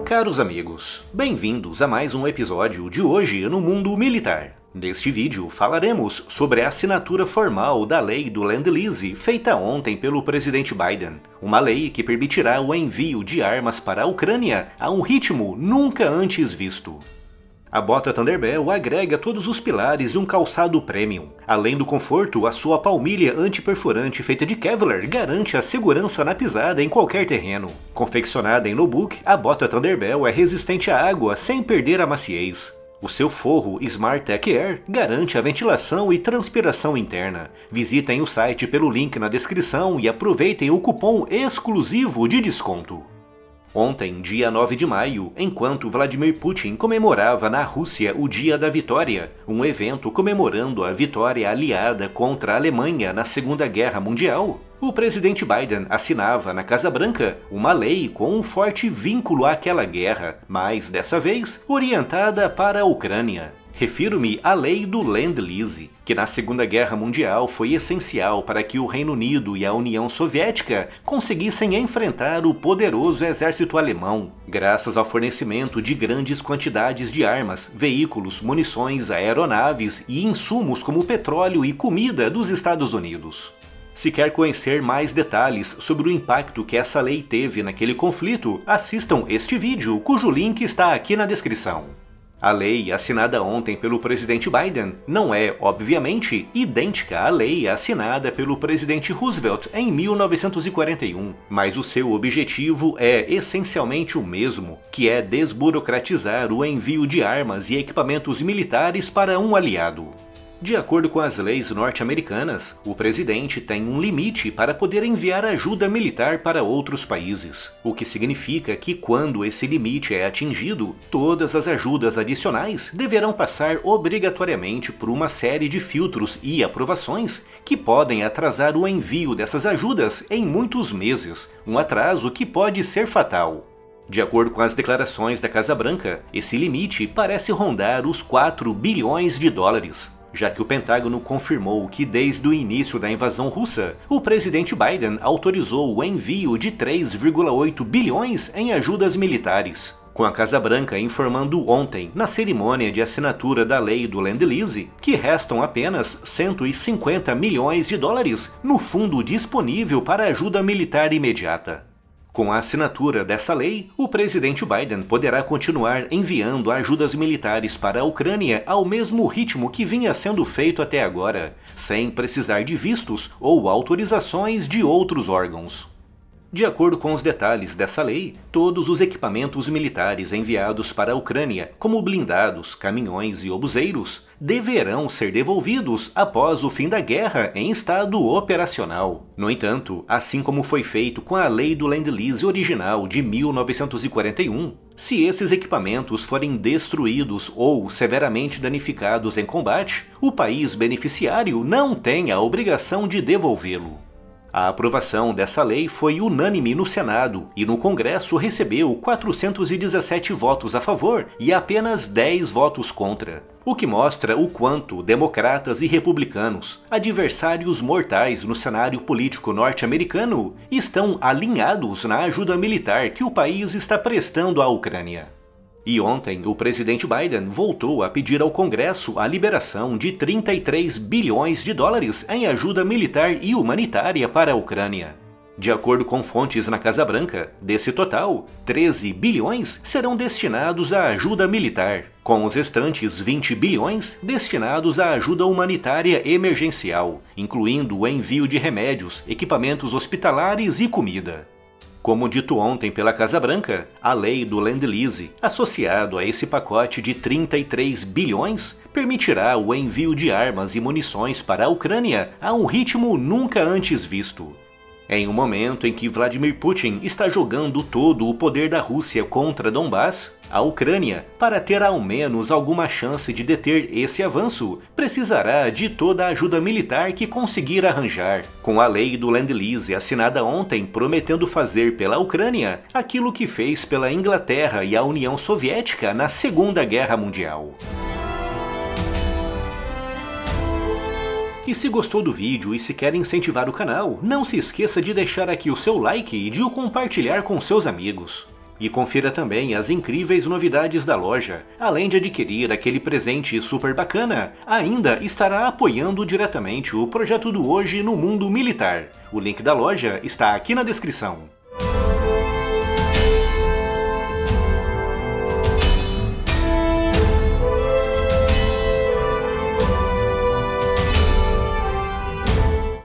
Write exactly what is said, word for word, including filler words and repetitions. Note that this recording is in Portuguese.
Caros amigos, bem-vindos a mais um episódio de Hoje no Mundo Militar. Neste vídeo falaremos sobre a assinatura formal da lei do Lend-Lease feita ontem pelo presidente Biden, uma lei que permitirá o envio de armas para a Ucrânia a um ritmo nunca antes visto. A bota Thunderbell agrega todos os pilares de um calçado premium. Além do conforto, a sua palmilha antiperfurante feita de Kevlar garante a segurança na pisada em qualquer terreno. Confeccionada em notebook, a bota Thunderbell é resistente à água sem perder a maciez. O seu forro Smart Tech Air garante a ventilação e transpiração interna. Visitem o site pelo link na descrição e aproveitem o cupom exclusivo de desconto. Ontem, dia nove de maio, enquanto Vladimir Putin comemorava na Rússia o Dia da Vitória, um evento comemorando a vitória aliada contra a Alemanha na Segunda Guerra Mundial, o presidente Biden assinava na Casa Branca uma lei com um forte vínculo àquela guerra, mas dessa vez orientada para a Ucrânia. Refiro-me à lei do Lend-Lease, que na Segunda Guerra Mundial foi essencial para que o Reino Unido e a União Soviética conseguissem enfrentar o poderoso exército alemão, graças ao fornecimento de grandes quantidades de armas, veículos, munições, aeronaves e insumos como petróleo e comida dos Estados Unidos. Se quer conhecer mais detalhes sobre o impacto que essa lei teve naquele conflito, assistam este vídeo, cujo link está aqui na descrição. A lei assinada ontem pelo presidente Biden não é, obviamente, idêntica à lei assinada pelo presidente Roosevelt em mil novecentos e quarenta e um, mas o seu objetivo é essencialmente o mesmo, que é desburocratizar o envio de armas e equipamentos militares para um aliado. De acordo com as leis norte-americanas, o presidente tem um limite para poder enviar ajuda militar para outros países, o que significa que quando esse limite é atingido, todas as ajudas adicionais deverão passar obrigatoriamente por uma série de filtros e aprovações que podem atrasar o envio dessas ajudas em muitos meses, um atraso que pode ser fatal. De acordo com as declarações da Casa Branca, esse limite parece rondar os quatro bilhões de dólares. Já que o Pentágono confirmou que desde o início da invasão russa, o presidente Biden autorizou o envio de três vírgula oito bilhões em ajudas militares, com a Casa Branca informando ontem, na cerimônia de assinatura da lei do Lend-Lease, que restam apenas cento e cinquenta milhões de dólares no fundo disponível para ajuda militar imediata. Com a assinatura dessa lei, o presidente Biden poderá continuar enviando ajudas militares para a Ucrânia ao mesmo ritmo que vinha sendo feito até agora, sem precisar de vistos ou autorizações de outros órgãos. De acordo com os detalhes dessa lei, todos os equipamentos militares enviados para a Ucrânia, como blindados, caminhões e obuseiros, deverão ser devolvidos após o fim da guerra em estado operacional. No entanto, assim como foi feito com a lei do Lend-Lease original de mil novecentos e quarenta e um, se esses equipamentos forem destruídos ou severamente danificados em combate, o país beneficiário não tem a obrigação de devolvê-lo. A aprovação dessa lei foi unânime no Senado e no Congresso recebeu quatrocentos e dezessete votos a favor e apenas dez votos contra, o que mostra o quanto democratas e republicanos, adversários mortais no cenário político norte-americano, estão alinhados na ajuda militar que o país está prestando à Ucrânia. E ontem, o presidente Biden voltou a pedir ao Congresso a liberação de trinta e três bilhões de dólares em ajuda militar e humanitária para a Ucrânia. De acordo com fontes na Casa Branca, desse total, treze bilhões serão destinados à ajuda militar, com os restantes vinte bilhões destinados à ajuda humanitária emergencial, incluindo o envio de remédios, equipamentos hospitalares e comida. Como dito ontem pela Casa Branca, a lei do Lend-Lease, associado a esse pacote de trinta e três bilhões, permitirá o envio de armas e munições para a Ucrânia a um ritmo nunca antes visto. Em um momento em que Vladimir Putin está jogando todo o poder da Rússia contra Donbass, a Ucrânia, para ter ao menos alguma chance de deter esse avanço, precisará de toda a ajuda militar que conseguir arranjar, com a lei do Lend-Lease assinada ontem prometendo fazer pela Ucrânia aquilo que fez pela Inglaterra e a União Soviética na Segunda Guerra Mundial. E se gostou do vídeo e se quer incentivar o canal, não se esqueça de deixar aqui o seu like e de o compartilhar com seus amigos. E confira também as incríveis novidades da loja. Além de adquirir aquele presente super bacana, ainda estará apoiando diretamente o projeto do Hoje no Mundo Militar. O link da loja está aqui na descrição.